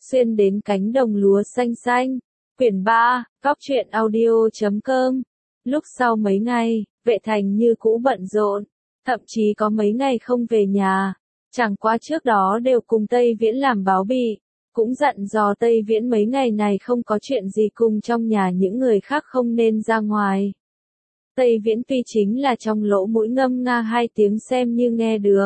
xuyên đến cánh đồng lúa xanh xanh. Quyển 3, Cóc truyện audio.com. Lúc sau mấy ngày, Vệ Thành như cũ bận rộn, thậm chí có mấy ngày không về nhà. Chẳng qua trước đó đều cùng Tây Viễn làm báo bị, cũng dặn dò Tây Viễn mấy ngày này không có chuyện gì cùng trong nhà những người khác không nên ra ngoài. Tây Viễn tuy chính là trong lỗ mũi ngâm nga 2 tiếng xem như nghe được.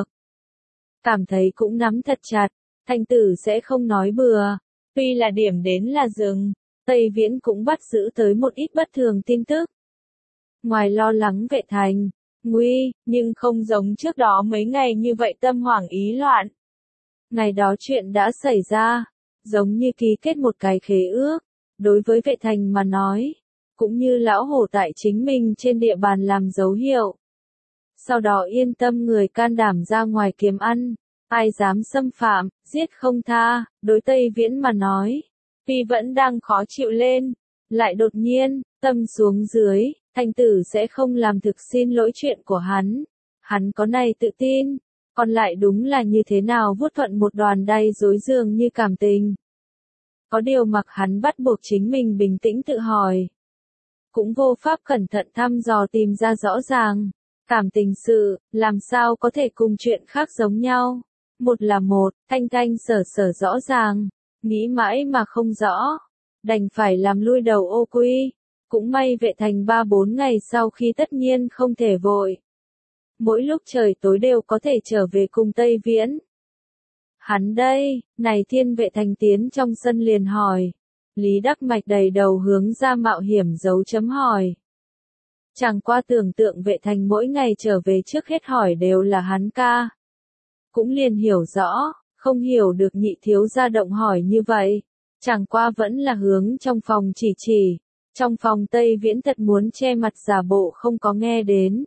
Cảm thấy cũng nắm thật chặt, Thành Tử sẽ không nói bừa. Tuy là điểm đến là dừng, Tây Viễn cũng bắt giữ tới một ít bất thường tin tức. Ngoài lo lắng Vệ Thành, nguy, nhưng không giống trước đó mấy ngày như vậy tâm hoảng ý loạn. Ngày đó chuyện đã xảy ra, giống như ký kết một cái khế ước, đối với Vệ Thành mà nói, cũng như lão hổ tại chính mình trên địa bàn làm dấu hiệu. Sau đó yên tâm người can đảm ra ngoài kiếm ăn, ai dám xâm phạm, giết không tha, đối Tây Viễn mà nói. Tuy vẫn đang khó chịu lên, lại đột nhiên, tâm xuống dưới, Thành Tử sẽ không làm thực xin lỗi chuyện của hắn. Hắn có này tự tin, còn lại đúng là như thế nào vuốt thuận một đoàn đay rối dường như cảm tình. Có điều mặc hắn bắt buộc chính mình bình tĩnh tự hỏi. Cũng vô pháp cẩn thận thăm dò tìm ra rõ ràng. Cảm tình sự, làm sao có thể cùng chuyện khác giống nhau. Một là một, thanh thanh sở sở rõ ràng, nghĩ mãi mà không rõ. Đành phải làm lui đầu ô quy. Cũng may Vệ Thành 3-4 ngày sau khi tất nhiên không thể vội. Mỗi lúc trời tối đều có thể trở về cùng Tây Viễn. Hắn đây, này Thiên Vệ Thành tiến trong sân liền hỏi. Lý Đắc Mạch đầy đầu hướng ra mạo hiểm dấu chấm hỏi. Chẳng qua tưởng tượng Vệ Thành mỗi ngày trở về trước hết hỏi đều là hắn ca. Cũng liền hiểu rõ, không hiểu được nhị thiếu gia động hỏi như vậy. Chẳng qua vẫn là hướng trong phòng chỉ. Trong phòng Tây Viễn thật muốn che mặt giả bộ không có nghe đến.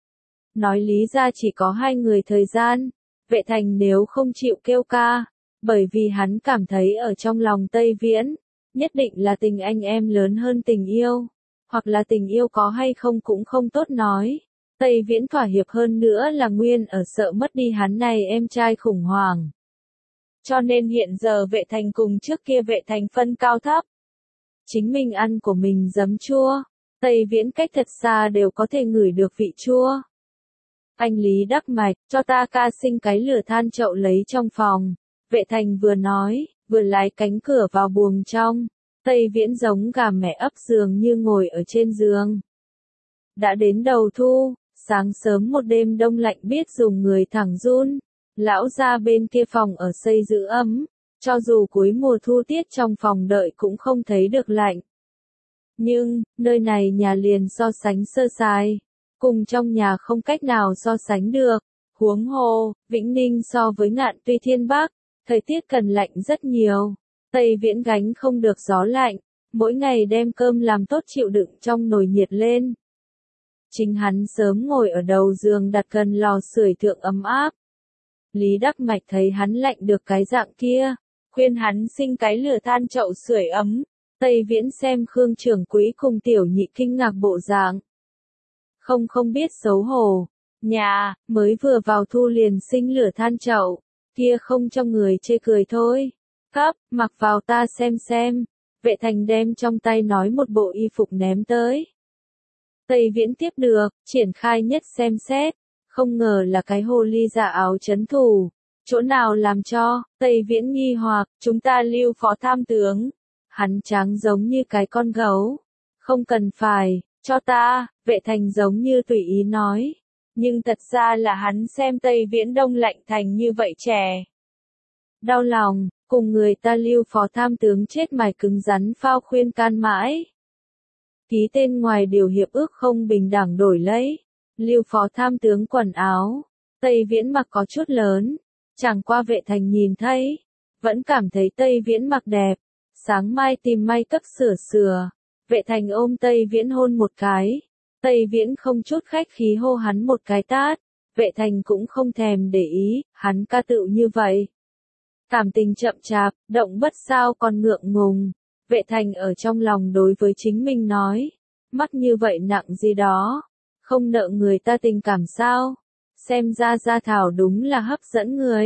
Nói lý ra chỉ có 2 người thời gian, Vệ Thành nếu không chịu kêu ca, bởi vì hắn cảm thấy ở trong lòng Tây Viễn, nhất định là tình anh em lớn hơn tình yêu, hoặc là tình yêu có hay không cũng không tốt nói. Tây Viễn thỏa hiệp hơn nữa là nguyên ở sợ mất đi hắn này em trai khủng hoảng. Cho nên hiện giờ Vệ Thành cùng trước kia Vệ Thành phân cao thấp. Chính mình ăn của mình giấm chua, Tây Viễn cách thật xa đều có thể ngửi được vị chua. Anh Lý Đắc Mạch, cho ta ca sinh cái lửa than chậu lấy trong phòng. Vệ Thành vừa nói, vừa lái cánh cửa vào buồng trong. Tây Viễn giống gà mẹ ấp giường như ngồi ở trên giường. Đã đến đầu thu, sáng sớm một đêm đông lạnh biết dùng người thẳng run. Lão ra bên kia phòng ở xây giữ ấm. Cho dù cuối mùa thu tiết trong phòng đợi cũng không thấy được lạnh. Nhưng, nơi này nhà liền so sánh sơ sài. Cùng trong nhà không cách nào so sánh được. Huống hồ, Vĩnh Ninh so với Ngạn Tuy Thiên Bắc, thời tiết cần lạnh rất nhiều. Tây Viễn gánh không được gió lạnh, mỗi ngày đem cơm làm tốt chịu đựng trong nồi nhiệt lên. Chính hắn sớm ngồi ở đầu giường đặt gần lò sưởi thượng ấm áp. Lý Đắc Mạch thấy hắn lạnh được cái dạng kia, khuyên hắn sinh cái lửa than chậu sưởi ấm. Tây Viễn xem Khương trưởng quỹ cùng tiểu nhị kinh ngạc bộ dạng. Không biết xấu hổ. Nhà, mới vừa vào thu liền sinh lửa than chậu. Kia không cho người chê cười thôi. Cấp, mặc vào ta xem. Vệ Thành đem trong tay nói một bộ y phục ném tới. Tây Viễn tiếp được, triển khai nhất xem xét. Không ngờ là cái hồ ly dạ áo chấn thủ. Chỗ nào làm cho, Tây Viễn nghi hoặc, chúng ta lưu phó tham tướng. Hắn trắng giống như cái con gấu. Không cần phải, cho ta, Vệ Thành giống như tùy ý nói. Nhưng thật ra là hắn xem Tây Viễn đông lạnh thành như vậy trẻ. Đau lòng, cùng người ta lưu phó tham tướng chết mài cứng rắn phao khuyên can mãi. Ký tên ngoài điều hiệp ước không bình đẳng đổi lấy. Lưu phó tham tướng quần áo. Tây Viễn mặc có chút lớn. Chẳng qua Vệ Thành nhìn thấy. Vẫn cảm thấy Tây Viễn mặc đẹp. Sáng mai tìm may cấp sửa. Vệ Thành ôm Tây Viễn hôn một cái. Tây Viễn không chút khách khí hô hắn một cái tát. Vệ Thành cũng không thèm để ý, hắn ca tựu như vậy. Cảm tình chậm chạp, động bất sao còn ngượng ngùng. Vệ Thành ở trong lòng đối với chính mình nói. Mắc như vậy nặng gì đó. Không nợ người ta tình cảm sao. Xem ra Gia Thảo đúng là hấp dẫn người.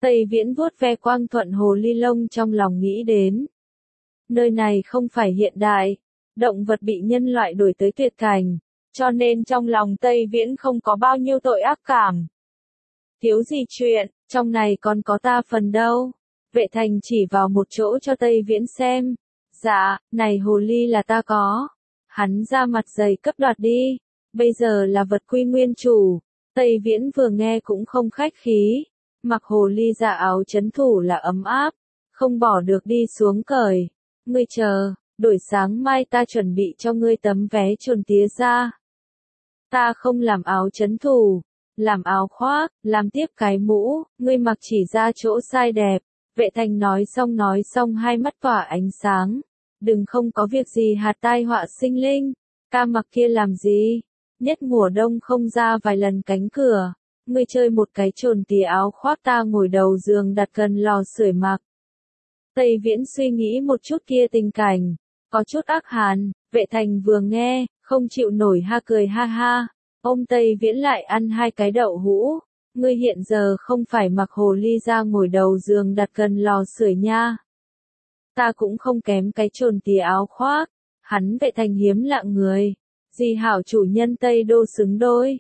Tây Viễn vuốt ve quang thuận hồ ly lông trong lòng nghĩ đến. Nơi này không phải hiện đại, động vật bị nhân loại đuổi tới tuyệt cảnh, cho nên trong lòng Tây Viễn không có bao nhiêu tội ác cảm. Thiếu gì chuyện, trong này còn có ta phần đâu. Vệ thành chỉ vào một chỗ cho Tây Viễn xem. Dạ, này hồ ly là ta có. Hắn ra mặt dày cấp đoạt đi. Bây giờ là vật quy nguyên chủ. Tây Viễn vừa nghe cũng không khách khí. Mặc hồ ly dạ áo chấn thủ là ấm áp. Không bỏ được đi xuống cởi. Ngươi chờ, buổi sáng mai ta chuẩn bị cho ngươi tấm vé chồn tía ra. Ta không làm áo chấn thủ, làm áo khoác, làm tiếp cái mũ, ngươi mặc chỉ ra chỗ sai đẹp. Vệ thành nói xong hai mắt tỏa ánh sáng. Đừng không có việc gì hạt tai họa sinh linh. Ca mặc kia làm gì? Nhất mùa đông không ra vài lần cánh cửa. Ngươi chơi một cái chồn tía áo khoác ta ngồi đầu giường đặt gần lò sưởi mặc. Tây Viễn suy nghĩ một chút kia tình cảnh. Có chút ác hàn, vệ thành vừa nghe, không chịu nổi ha cười ha ha. Ôm Tây Viễn lại ăn hai cái đậu hũ. Ngươi hiện giờ không phải mặc hồ ly ra ngồi đầu giường đặt gần lò sưởi nha. Ta cũng không kém cái chồn tía áo khoác. Hắn vệ thành hiếm lạ người. Gì hảo chủ nhân Tây Đô xứng đôi.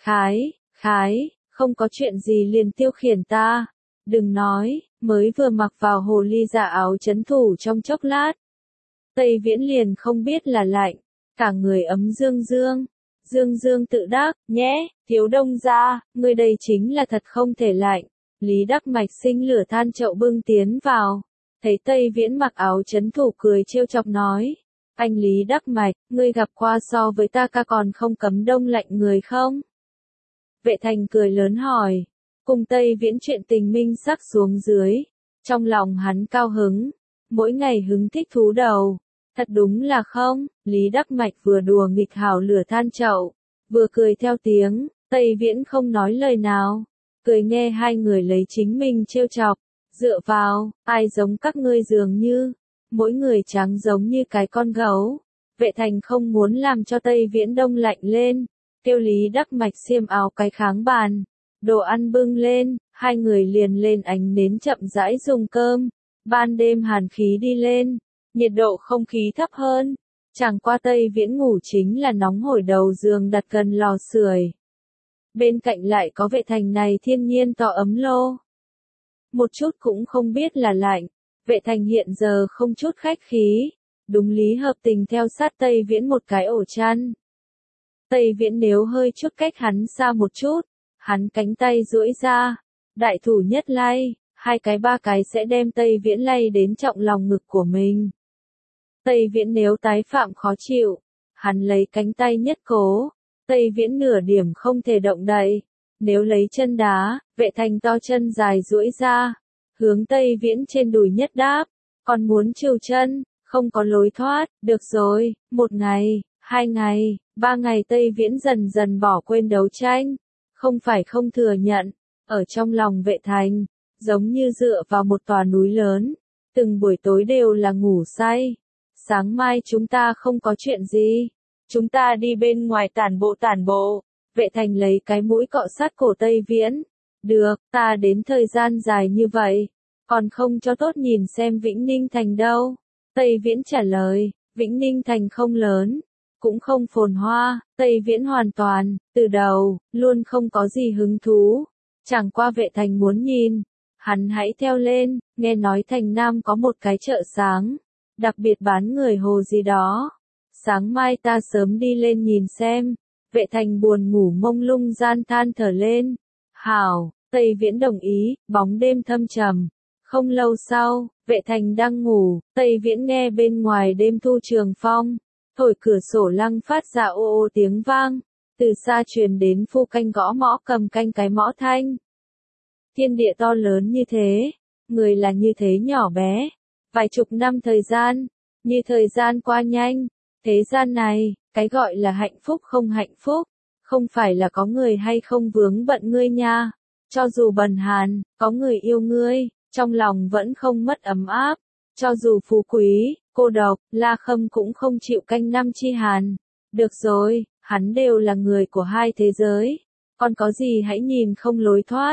Khái, không có chuyện gì liền tiêu khiển ta. Đừng nói, mới vừa mặc vào hồ ly dạ áo chấn thủ trong chốc lát. Tây Viễn liền không biết là lạnh, cả người ấm dương dương. Dương dương tự đắc, nhẽ, thiếu đông gia, người đây chính là thật không thể lạnh. Lý Đắc Mạch sinh lửa than chậu bưng tiến vào. Thấy Tây Viễn mặc áo chấn thủ cười trêu chọc nói. Anh Lý Đắc Mạch, ngươi gặp qua so với ta ca còn không cấm đông lạnh người không? Vệ thành cười lớn hỏi. Cùng Tây Viễn chuyện tình minh sắc xuống dưới. Trong lòng hắn cao hứng. Mỗi ngày hứng thích thú đầu. Thật đúng là không, Lý Đắc Mạch vừa đùa nghịch hảo lửa than chậu. Vừa cười theo tiếng, Tây Viễn không nói lời nào. Cười nghe hai người lấy chính mình trêu chọc. Dựa vào, ai giống các ngươi dường như. Mỗi người trắng giống như cái con gấu. Vệ thành không muốn làm cho Tây Viễn đông lạnh lên. Kêu Lý Đắc Mạch xiêm áo cái kháng bàn. Đồ ăn bưng lên, hai người liền lên ánh nến chậm rãi dùng cơm. Ban đêm hàn khí đi lên, nhiệt độ không khí thấp hơn. Chẳng qua Tây Viễn ngủ chính là nóng hổi đầu giường đặt gần lò sưởi. Bên cạnh lại có vệ thành này thiên nhiên tỏ ấm lô. Một chút cũng không biết là lạnh. Vệ thành hiện giờ không chút khách khí. Đúng lý hợp tình theo sát Tây Viễn một cái ổ chăn. Tây Viễn nếu hơi chút cách hắn xa một chút. Hắn cánh tay duỗi ra. Đại thủ nhất lay. Hai cái ba cái sẽ đem Tây Viễn lay đến trọng lòng ngực của mình. Tây Viễn nếu tái phạm khó chịu. Hắn lấy cánh tay nhất cố. Tây Viễn nửa điểm không thể động đậy. Nếu lấy chân đá, vệ thành to chân dài duỗi ra. Hướng Tây Viễn trên đùi nhất đáp. Còn muốn trừ chân, không có lối thoát. Được rồi, 1 ngày, 2 ngày, 3 ngày Tây Viễn dần dần bỏ quên đấu tranh. Không phải không thừa nhận. Ở trong lòng vệ thành, giống như dựa vào một tòa núi lớn. Từng buổi tối đều là ngủ say. Sáng mai chúng ta không có chuyện gì. Chúng ta đi bên ngoài tản bộ. Vệ thành lấy cái mũi cọ sát cổ Tây Viễn. Được, ta đến thời gian dài như vậy. Còn không cho tốt nhìn xem Vĩnh Ninh Thành đâu. Tây Viễn trả lời, Vĩnh Ninh Thành không lớn. Cũng không phồn hoa. Tây Viễn hoàn toàn, từ đầu, luôn không có gì hứng thú. Chẳng qua vệ thành muốn nhìn. Hắn hãy theo lên, nghe nói thành Nam có một cái chợ sáng. Đặc biệt bán người hồ gì đó. Sáng mai ta sớm đi lên nhìn xem. Vệ thành buồn ngủ mông lung gian than thở lên. Hảo, Tây Viễn đồng ý, bóng đêm thâm trầm. Không lâu sau, vệ thành đang ngủ, Tây Viễn nghe bên ngoài đêm thu trường phong. Thổi cửa sổ lăng phát ra ô ô tiếng vang. Từ xa truyền đến phu canh gõ mõ cầm canh cái mõ thanh. Thiên địa to lớn như thế, người là như thế nhỏ bé. Vài chục năm thời gian, như thời gian qua nhanh. Thế gian này, cái gọi là hạnh phúc không hạnh phúc, không phải là có người hay không vướng bận ngươi nha. Cho dù bần hàn, có người yêu ngươi, trong lòng vẫn không mất ấm áp. Cho dù phú quý, cô độc, La Khâm cũng không chịu canh năm chi hàn. Được rồi, hắn đều là người của hai thế giới. Còn có gì hãy nhìn không lối thoát.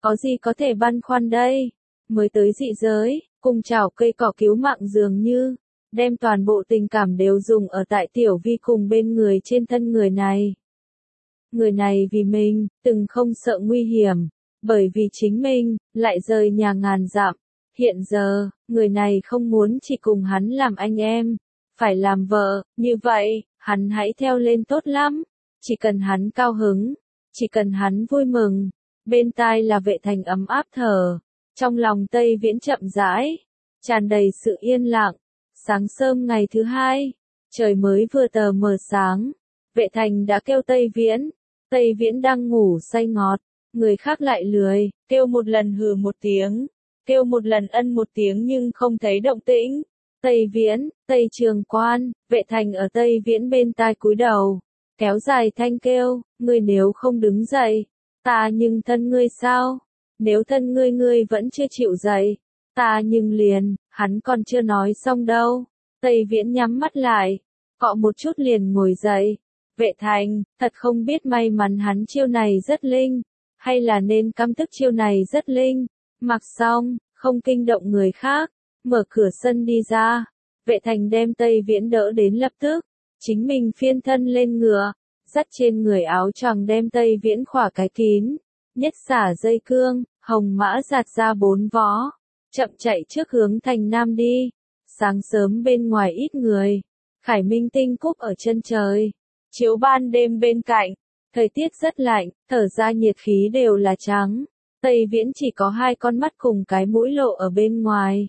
Có gì có thể băn khoăn đây? Mới tới dị giới, cùng chảo cây cỏ cứu mạng dường như, đem toàn bộ tình cảm đều dùng ở tại Tiểu Vi cùng bên người trên thân người này. Người này vì mình, từng không sợ nguy hiểm, bởi vì chính mình, lại rời nhà ngàn dặm. Hiện giờ, người này không muốn chỉ cùng hắn làm anh em, phải làm vợ, như vậy, hắn hãy theo lên tốt lắm. Chỉ cần hắn cao hứng, chỉ cần hắn vui mừng, bên tai là Vệ Thành ấm áp thở, trong lòng Tây Viễn chậm rãi, tràn đầy sự yên lặng. Sáng sớm ngày thứ hai, trời mới vừa tờ mờ sáng, Vệ Thành đã kêu Tây Viễn. Tây Viễn đang ngủ say ngọt, người khác lại lười, kêu một lần hừ một tiếng, kêu một lần ân một tiếng nhưng không thấy động tĩnh. Tây Viễn, Tây Trường Quan, Vệ Thành ở Tây Viễn bên tai cúi đầu, kéo dài thanh kêu, ngươi nếu không đứng dậy, ta nhưng thân ngươi sao? Nếu thân ngươi vẫn chưa chịu dậy, ta nhưng liền, hắn còn chưa nói xong đâu. Tây Viễn nhắm mắt lại, cọ một chút liền ngồi dậy. Vệ Thành, thật không biết may mắn hắn chiêu này rất linh, hay là nên căm tức chiêu này rất linh. Mặc xong, không kinh động người khác, mở cửa sân đi ra. Vệ Thành đem Tây Viễn đỡ đến lập tức, chính mình phiên thân lên ngựa, dắt trên người áo choàng đem Tây Viễn khỏa cái kín, nhất xả dây cương, hồng mã giạt ra 4 vó, chậm chạy trước hướng thành nam đi. Sáng sớm bên ngoài ít người, khải minh tinh cúp ở chân trời, chiếu ban đêm bên cạnh, thời tiết rất lạnh, thở ra nhiệt khí đều là trắng. Tây Viễn chỉ có 2 con mắt cùng cái mũi lộ ở bên ngoài.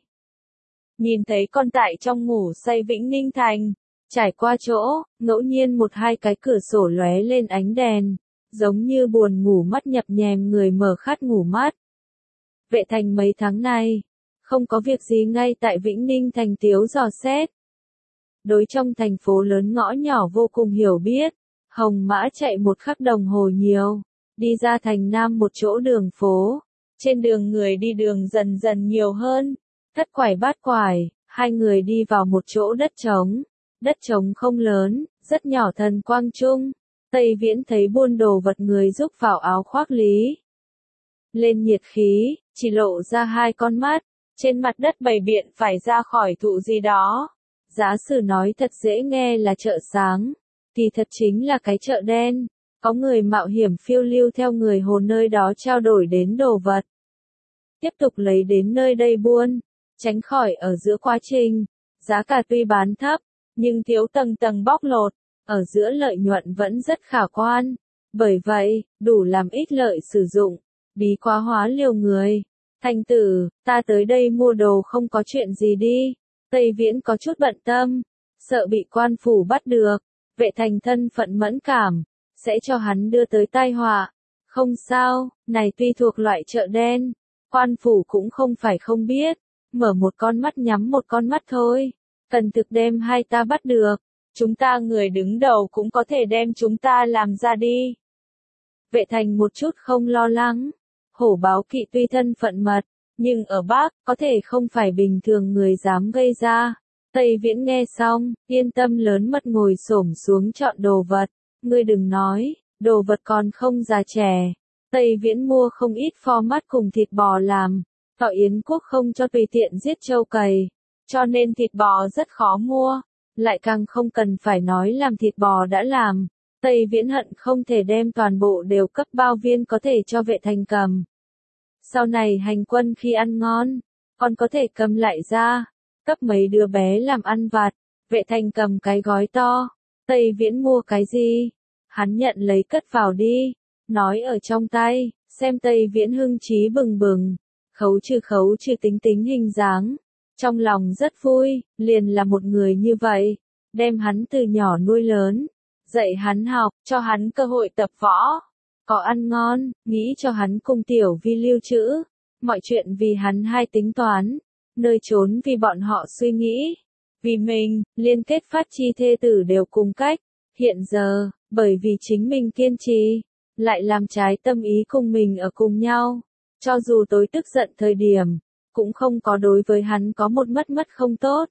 Nhìn thấy con tại trong ngủ say Vĩnh Ninh Thành, trải qua chỗ, ngẫu nhiên 1-2 cái cửa sổ lóe lên ánh đèn, giống như buồn ngủ mắt nhập nhèm người mở khát ngủ mắt. Vệ Thành mấy tháng này, không có việc gì ngay tại Vĩnh Ninh Thành tiếu dò xét. Đối trong thành phố lớn ngõ nhỏ vô cùng hiểu biết, hồng mã chạy 1 khắc đồng hồ nhiều, đi ra thành nam một chỗ đường phố, trên đường người đi đường dần dần nhiều hơn, thất quải bát quải, 2 người đi vào một chỗ đất trống không lớn, rất nhỏ thần quang trung. Tây Viễn thấy buôn đồ vật người giúp vào áo khoác lý lên nhiệt khí, chỉ lộ ra 2 con mắt, trên mặt đất bày biện phải ra khỏi thụ gì đó. Giá sử nói thật dễ nghe là chợ sáng, thì thật chính là cái chợ đen, có người mạo hiểm phiêu lưu theo người hồ nơi đó trao đổi đến đồ vật. Tiếp tục lấy đến nơi đây buôn, tránh khỏi ở giữa quá trình, giá cả tuy bán thấp, nhưng thiếu tầng tầng bóc lột, ở giữa lợi nhuận vẫn rất khả quan. Bởi vậy, đủ làm ích lợi sử dụng, bí quá hóa liều người. Thành tử, ta tới đây mua đồ không có chuyện gì đi. Tây Viễn có chút bận tâm, sợ bị quan phủ bắt được. Vệ Thành thân phận mẫn cảm, sẽ cho hắn đưa tới tai họa. Không sao, này tuy thuộc loại chợ đen, quan phủ cũng không phải không biết, mở một con mắt nhắm một con mắt thôi. Cần thực đem hai ta bắt được, chúng ta người đứng đầu cũng có thể đem chúng ta làm ra đi. Vệ Thành một chút không lo lắng, hổ báo kỵ tuy thân phận mật, nhưng ở Bắc, có thể không phải bình thường người dám gây ra. Tây Viễn nghe xong, yên tâm lớn mật ngồi xổm xuống chọn đồ vật. Ngươi đừng nói, đồ vật còn không già trẻ. Tây Viễn mua không ít pho mát cùng thịt bò làm. Thọ Yến Quốc không cho tùy tiện giết trâu cày, cho nên thịt bò rất khó mua. Lại càng không cần phải nói làm thịt bò đã làm. Tây Viễn hận không thể đem toàn bộ đều cấp bao viên có thể cho Vệ Thành cầm. Sau này hành quân khi ăn ngon, còn có thể cầm lại ra, cấp mấy đứa bé làm ăn vặt. Vệ Thành cầm cái gói to, Tây Viễn mua cái gì? Hắn nhận lấy cất vào đi, nói ở trong tay, xem Tây Viễn hưng trí bừng bừng, khấu trừ tính tính hình dáng. Trong lòng rất vui, liền là một người như vậy, đem hắn từ nhỏ nuôi lớn, dạy hắn học, cho hắn cơ hội tập võ. Có ăn ngon, nghĩ cho hắn cùng Tiểu Vi lưu trữ, mọi chuyện vì hắn hai tính toán, nơi trốn vì bọn họ suy nghĩ, vì mình, liên kết phát chi thê tử đều cùng cách. Hiện giờ, bởi vì chính mình kiên trì, lại làm trái tâm ý cùng mình ở cùng nhau, cho dù tối tức giận thời điểm, cũng không có đối với hắn có một mất không tốt.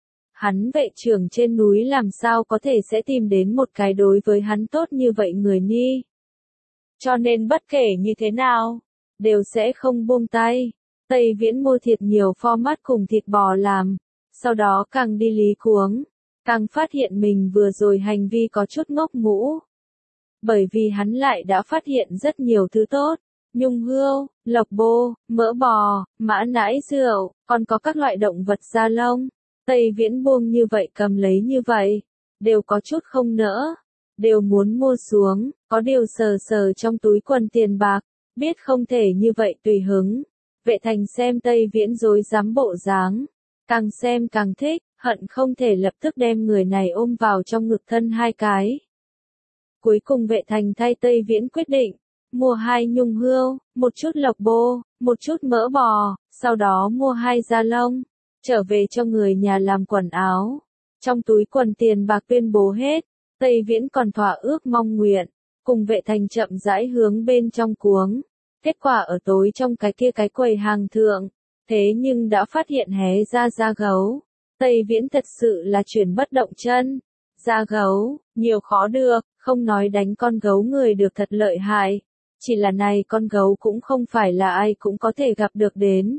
Hắn vệ trưởng trên núi làm sao có thể sẽ tìm đến một cái đối với hắn tốt như vậy người nhi. Cho nên bất kể như thế nào, đều sẽ không buông tay. Tây Viễn mua thịt nhiều format cùng thịt bò làm, sau đó càng đi lý cuống, càng phát hiện mình vừa rồi hành vi có chút ngốc ngũ. Bởi vì hắn lại đã phát hiện rất nhiều thứ tốt, nhung hươu, lộc bô, mỡ bò, mã nãi rượu, còn có các loại động vật da lông. Tây Viễn buông như vậy cầm lấy như vậy, đều có chút không nỡ, đều muốn mua xuống, có điều sờ sờ trong túi quần tiền bạc, biết không thể như vậy tùy hứng. Vệ Thành xem Tây Viễn rối rắm bộ dáng, càng xem càng thích, hận không thể lập tức đem người này ôm vào trong ngực thân hai cái. Cuối cùng Vệ Thành thay Tây Viễn quyết định, mua 2 nhung hươu, một chút lộc bô, một chút mỡ bò, sau đó mua 2 da lông, trở về cho người nhà làm quần áo. Trong túi quần tiền bạc tuyên bố hết, Tây Viễn còn thỏa ước mong nguyện, cùng Vệ Thành chậm rãi hướng bên trong cuống. Kết quả ở tối trong cái quầy hàng thượng, thế nhưng đã phát hiện hé ra da gấu. Tây Viễn thật sự là chuyển bất động chân. Da gấu, nhiều khó được, không nói đánh con gấu người được thật lợi hại. Chỉ là này con gấu cũng không phải là ai cũng có thể gặp được đến.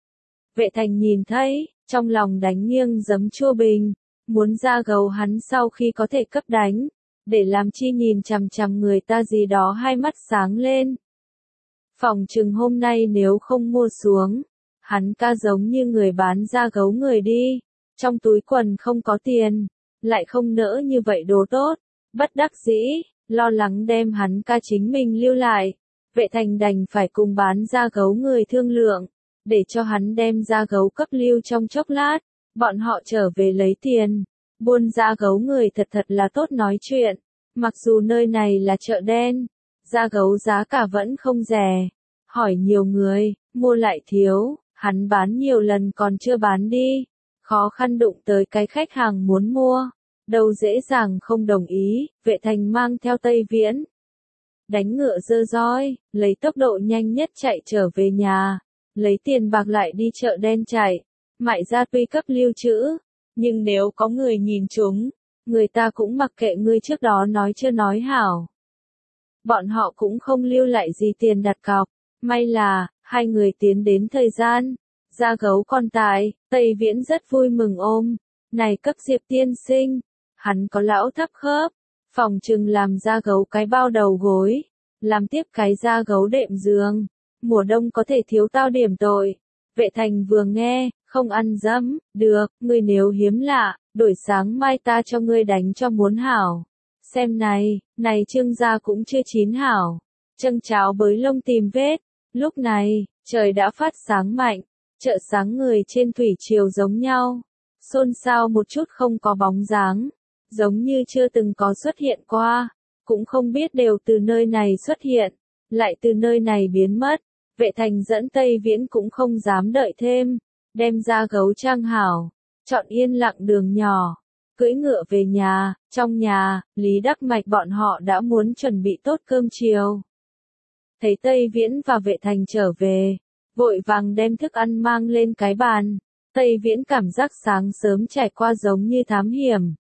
Vệ Thành nhìn thấy, trong lòng đánh nghiêng giấm chua bình, muốn da gấu hắn sau khi có thể cấp đánh, để làm chi nhìn chằm chằm người ta gì đó hai mắt sáng lên. Phòng chừng hôm nay nếu không mua xuống, hắn ca giống như người bán da gấu người đi, trong túi quần không có tiền, lại không nỡ như vậy đồ tốt, bất đắc dĩ, lo lắng đem hắn ca chính mình lưu lại. Vệ Thành đành phải cùng bán da gấu người thương lượng, để cho hắn đem da gấu cấp lưu trong chốc lát, bọn họ trở về lấy tiền. Buôn da gấu người thật là tốt nói chuyện, mặc dù nơi này là chợ đen, da gấu giá cả vẫn không rẻ. Hỏi nhiều người, mua lại thiếu, hắn bán nhiều lần còn chưa bán đi. Khó khăn đụng tới cái khách hàng muốn mua, đâu dễ dàng không đồng ý. Vệ Thành mang theo Tây Viễn, đánh ngựa dơ roi, lấy tốc độ nhanh nhất chạy trở về nhà, lấy tiền bạc lại đi chợ đen chạy. Mại gia tuy cấp lưu trữ, nhưng nếu có người nhìn chúng, người ta cũng mặc kệ ngươi trước đó nói chưa nói hảo. Bọn họ cũng không lưu lại gì tiền đặt cọc. May là, hai người tiến đến thời gian, da gấu còn tại, Tây Viễn rất vui mừng ôm. Này cấp Diệp tiên sinh, hắn có lão thấp khớp, phòng trừng làm da gấu cái bao đầu gối, làm tiếp cái da gấu đệm giường, mùa đông có thể thiếu tao điểm tội. Vệ Thành vừa nghe, không ăn dấm, được, ngươi nếu hiếm lạ, đổi sáng mai ta cho ngươi đánh cho muốn hảo. Xem này trương gia cũng chưa chín hảo, trâng cháo bới lông tìm vết. Lúc này, trời đã phát sáng mạnh, chợ sáng người trên thủy triều giống nhau, xôn xao một chút không có bóng dáng, giống như chưa từng có xuất hiện qua, cũng không biết đều từ nơi này xuất hiện, lại từ nơi này biến mất. Vệ Thành dẫn Tây Viễn cũng không dám đợi thêm, đem ra gấu trang hảo, chọn yên lặng đường nhỏ, cưỡi ngựa về nhà. Trong nhà, Lý Đắc Mạch bọn họ đã muốn chuẩn bị tốt cơm chiều. Thấy Tây Viễn và Vệ Thành trở về, vội vàng đem thức ăn mang lên cái bàn. Tây Viễn cảm giác sáng sớm trải qua giống như thám hiểm.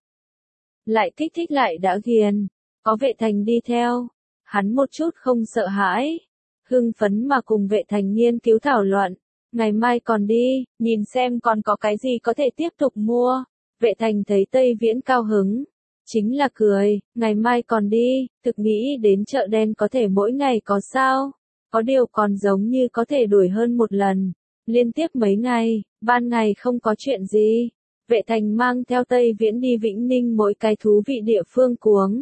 Lại kích thích lại đã ghiền, có Vệ Thành đi theo, hắn một chút không sợ hãi. Hưng phấn mà cùng Vệ Thành nghiên cứu thảo luận, ngày mai còn đi, nhìn xem còn có cái gì có thể tiếp tục mua. Vệ Thành thấy Tây Viễn cao hứng, chính là cười, ngày mai còn đi, thực nghĩ đến chợ đen có thể mỗi ngày có sao, có điều còn giống như có thể đuổi hơn một lần, liên tiếp mấy ngày, ban ngày không có chuyện gì. Vệ Thành mang theo Tây Viễn đi Vĩnh Ninh mỗi cái thú vị địa phương cuống.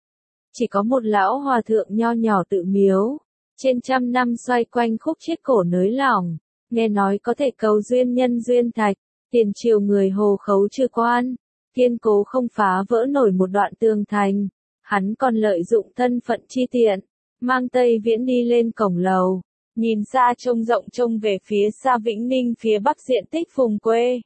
Chỉ có một lão hòa thượng nho nhỏ tự miếu, trên trăm năm xoay quanh khúc chiết cổ nới lỏng, nghe nói có thể cầu duyên nhân duyên thạch, tiền triều người hồ khấu trừ quan, kiên cố không phá vỡ nổi một đoạn tường thành. Hắn còn lợi dụng thân phận chi tiện, mang Tây Viễn đi lên cổng lầu, nhìn xa trông rộng trông về phía xa Vĩnh Ninh phía bắc diện tích vùng quê.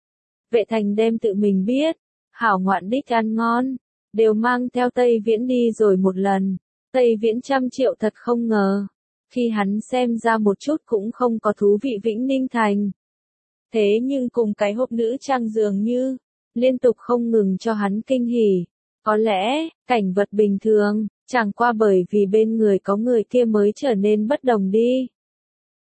Vệ Thành đem tự mình biết, hảo ngoạn đích ăn ngon, đều mang theo Tây Viễn đi rồi một lần. Tây Viễn trăm triệu thật không ngờ, khi hắn xem ra một chút cũng không có thú vị Vĩnh Ninh thành. Thế nhưng cùng cái hộp nữ trang dường như, liên tục không ngừng cho hắn kinh hỉ. Có lẽ, cảnh vật bình thường, chẳng qua bởi vì bên người có người kia mới trở nên bất đồng đi.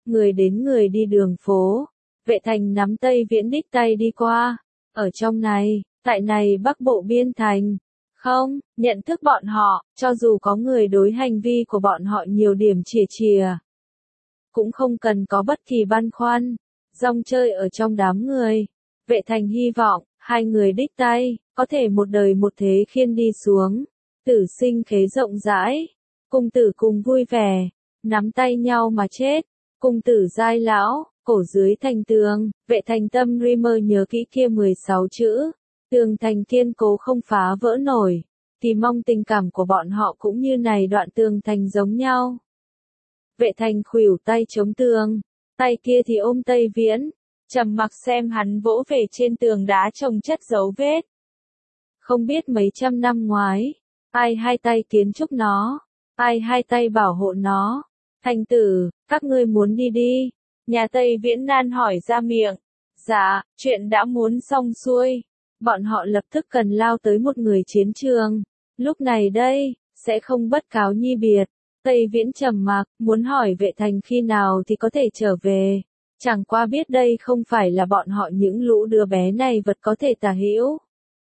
người đến người đi đường phố. Vệ thành nắm Tây Viễn đích tay đi qua. Ở trong này, tại này Bắc Bộ Biên Thành. Không, nhận thức bọn họ, cho dù có người đối hành vi của bọn họ nhiều điểm chìa chìa. Cũng không cần có bất kỳ băn khoăn. Rong chơi ở trong đám người. Vệ thành hy vọng, hai người đích tay, có thể một đời một thế khiên đi xuống. Tử sinh khế rộng rãi. Cùng tử cùng vui vẻ. Nắm tay nhau mà chết. Cùng tử giai lão, cổ dưới thành tường. Vệ thành tâm Dreamer nhớ kỹ kia 16 chữ. Tường thành kiên cố không phá vỡ nổi. Thì mong tình cảm của bọn họ cũng như này đoạn tường thành giống nhau. Vệ thành khuỷu tay chống tường. Tay kia thì ôm Tây Viễn. Trầm mặc xem hắn vỗ về trên tường đá trồng chất dấu vết. Không biết mấy trăm năm ngoái. Ai hai tay kiến trúc nó. Ai hai tay bảo hộ nó. Thành tử, các ngươi muốn đi đi. Nhà Tây Viễn nan hỏi ra miệng. Dạ, chuyện đã muốn xong xuôi. Bọn họ lập tức cần lao tới một người chiến trường. Lúc này đây, sẽ không bất cáo nhi biệt. Tây Viễn trầm mặc, muốn hỏi vệ thành khi nào thì có thể trở về. Chẳng qua biết đây không phải là bọn họ những lũ đứa bé này vật có thể tả hữu.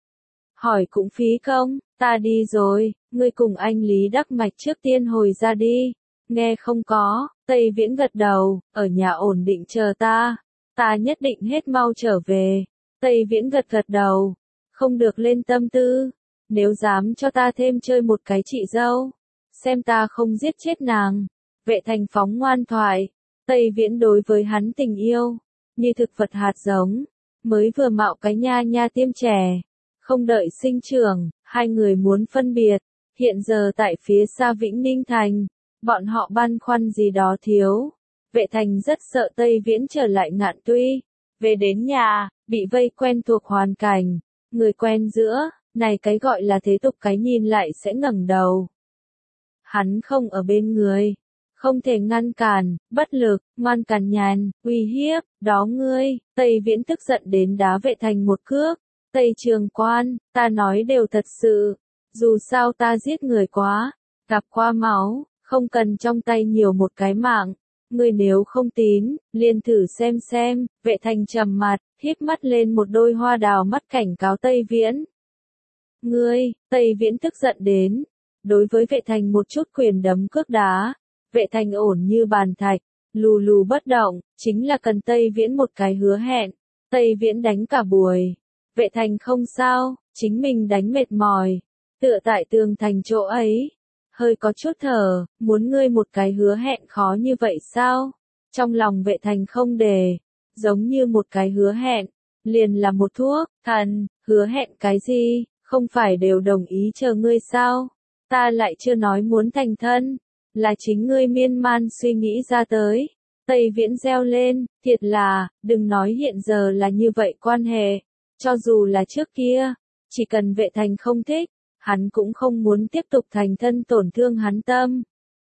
Hỏi cũng phí công, ta đi rồi, ngươi cùng anh Lý Đắc Mạch trước tiên hồi ra đi. Nghe không có, Tây Viễn gật đầu, ở nhà ổn định chờ ta. Ta nhất định hết mau trở về. Tây Viễn gật đầu, không được lên tâm tư. Nếu dám cho ta thêm chơi một cái chị dâu, xem ta không giết chết nàng. Vệ thành phóng ngoan thoại. Tây Viễn đối với hắn tình yêu, như thực vật hạt giống, mới vừa mạo cái nha nha tiêm trẻ. Không đợi sinh trưởng, hai người muốn phân biệt. Hiện giờ tại phía xa Vĩnh Ninh Thành, bọn họ băn khoăn gì đó thiếu. Vệ thành rất sợ Tây Viễn trở lại Ngạn Tuy. Về đến nhà, bị vây quen thuộc hoàn cảnh. Người quen giữa, này cái gọi là thế tục cái nhìn lại sẽ ngẩng đầu. Hắn không ở bên người. Không thể ngăn cản, bất lực, ngoan cằn nhàn, uy hiếp, đó ngươi. Tây Viễn tức giận đến đá vệ thành một cước. Tây Trường Quan, ta nói đều thật sự. Dù sao ta giết người quá, gặp qua máu, không cần trong tay nhiều một cái mạng. Ngươi nếu không tín, liền thử xem. Vệ thành trầm mặt, híp mắt lên một đôi hoa đào mắt cảnh cáo Tây Viễn. Ngươi, Tây Viễn tức giận đến. Đối với vệ thành một chút quyền đấm cước đá. Vệ thành ổn như bàn thạch, lù lù bất động, chính là cần Tây Viễn một cái hứa hẹn. Tây Viễn đánh cả buổi. Vệ thành không sao, chính mình đánh mệt mỏi. Tựa tại tường thành chỗ ấy. Hơi có chút thở, muốn ngươi một cái hứa hẹn khó như vậy sao? Trong lòng vệ thành không đề. Giống như một cái hứa hẹn. Liền là một thuốc, thần, hứa hẹn cái gì, không phải đều đồng ý chờ ngươi sao? Ta lại chưa nói muốn thành thân. Là chính ngươi miên man suy nghĩ ra tới. Tây Viễn reo lên, thiệt là, đừng nói hiện giờ là như vậy quan hệ. Cho dù là trước kia, chỉ cần vệ thành không thích, hắn cũng không muốn tiếp tục thành thân tổn thương hắn tâm.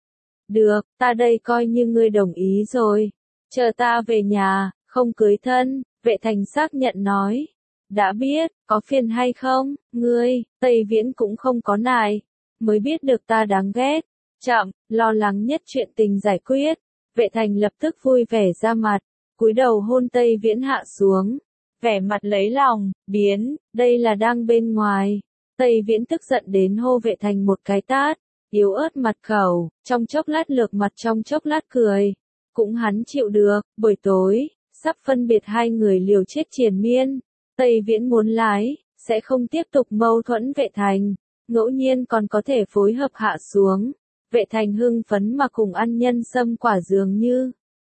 Được, ta đây coi như ngươi đồng ý rồi. Chờ ta về nhà, không cưới thân, vệ thành xác nhận nói. Đã biết, có phiền hay không, ngươi, Tây Viễn cũng không có nài. Mới biết được ta đáng ghét. Chậm, lo lắng nhất chuyện tình giải quyết. Vệ thành lập tức vui vẻ ra mặt, cúi đầu hôn Tây Viễn hạ xuống. Vẻ mặt lấy lòng, biến, đây là đang bên ngoài. Tây Viễn tức giận đến hô vệ thành một cái tát, yếu ớt mặt khẩu, trong chốc lát lược mặt trong chốc lát cười. Cũng hắn chịu được, buổi tối, sắp phân biệt hai người liều chết triền miên. Tây Viễn muốn lái, sẽ không tiếp tục mâu thuẫn vệ thành, ngẫu nhiên còn có thể phối hợp hạ xuống. Vệ thành hưng phấn mà cùng ăn nhân sâm quả dường như.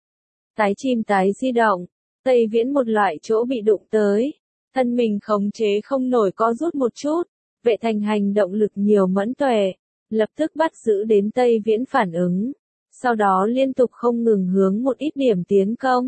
Tái chim tái di động, Tây Viễn một loại chỗ bị đụng tới. Thân mình khống chế không nổi co rút một chút. Vệ thành hành động lực nhiều mẫn tuệ. Lập tức bắt giữ đến Tây Viễn phản ứng. Sau đó liên tục không ngừng hướng một ít điểm tiến công.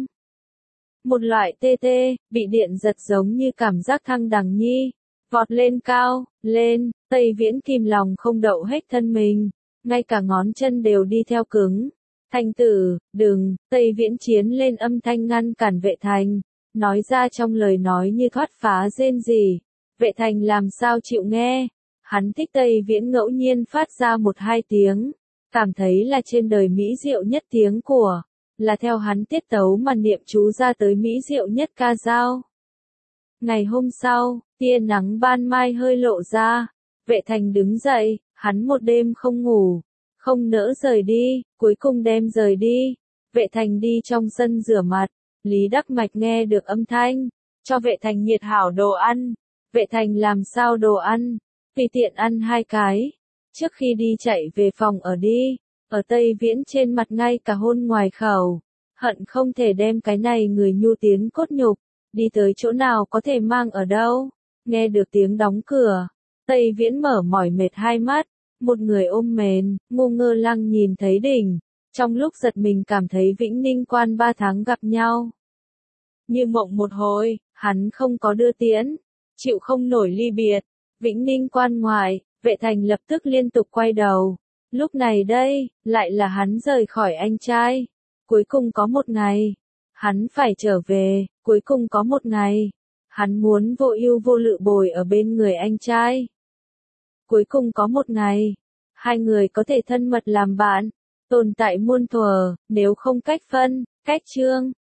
Một loại tê tê, bị điện giật giống như cảm giác thăng đằng nhi. Vọt lên cao, lên, Tây Viễn kìm lòng không đậu hết thân mình. Ngay cả ngón chân đều đi theo cứng. Thành tử, đừng, Tây Viễn chiến lên âm thanh ngăn cản vệ thành. Nói ra trong lời nói như thoát phá rên rỉ. Vệ thành làm sao chịu nghe. Hắn thích Tây Viễn ngẫu nhiên phát ra một hai tiếng. Cảm thấy là trên đời mỹ diệu nhất tiếng của. là theo hắn tiết tấu mà niệm chú ra tới mỹ diệu nhất ca dao. Ngày hôm sau, tia nắng ban mai hơi lộ ra, Vệ Thành đứng dậy, hắn một đêm không ngủ, không nỡ rời đi, cuối cùng đem rời đi. Vệ Thành đi trong sân rửa mặt, Lý Đắc Mạch nghe được âm thanh, cho Vệ Thành nhiệt hảo đồ ăn. Vệ Thành làm sao đồ ăn, tùy tiện ăn 2 cái, trước khi đi chạy về phòng ở đi, ở Tây Viễn trên mặt ngay cả hôn ngoài khẩu, hận không thể đem cái này người nhu tiến cốt nhục, đi tới chỗ nào có thể mang ở đâu. Nghe được tiếng đóng cửa, Tây Viễn mở mỏi mệt 2 mắt, một người ôm mền, ngu ngơ lăng nhìn thấy đỉnh, trong lúc giật mình cảm thấy Vĩnh Ninh Quan 3 tháng gặp nhau. Như mộng một hồi, hắn không có đưa tiễn, chịu không nổi ly biệt. Vĩnh Ninh Quan ngoài, Vệ Thành lập tức liên tục quay đầu. Lúc này đây, lại là hắn rời khỏi anh trai. Cuối cùng có một ngày, hắn phải trở về, cuối cùng có một ngày, hắn muốn vô ưu vô lự bồi ở bên người anh trai. Cuối cùng có một ngày, hai người có thể thân mật làm bạn, tồn tại muôn thuở, nếu không cách phân, cách chương.